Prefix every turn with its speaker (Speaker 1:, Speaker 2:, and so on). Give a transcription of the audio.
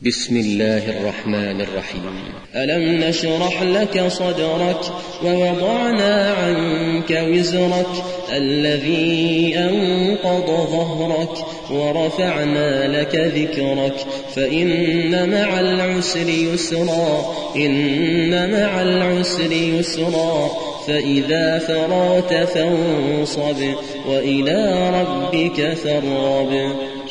Speaker 1: بسم الله الرحمن الرحيم.
Speaker 2: ألم نشرح لك صدرك ووضعنا عنك وزرك الذي أنقض ظهرك ورفعنا لك ذكرك فإن مع العسر يسرا إن مع العسر يسرا فإذا فرغت فانصب وإلى ربك فارغب.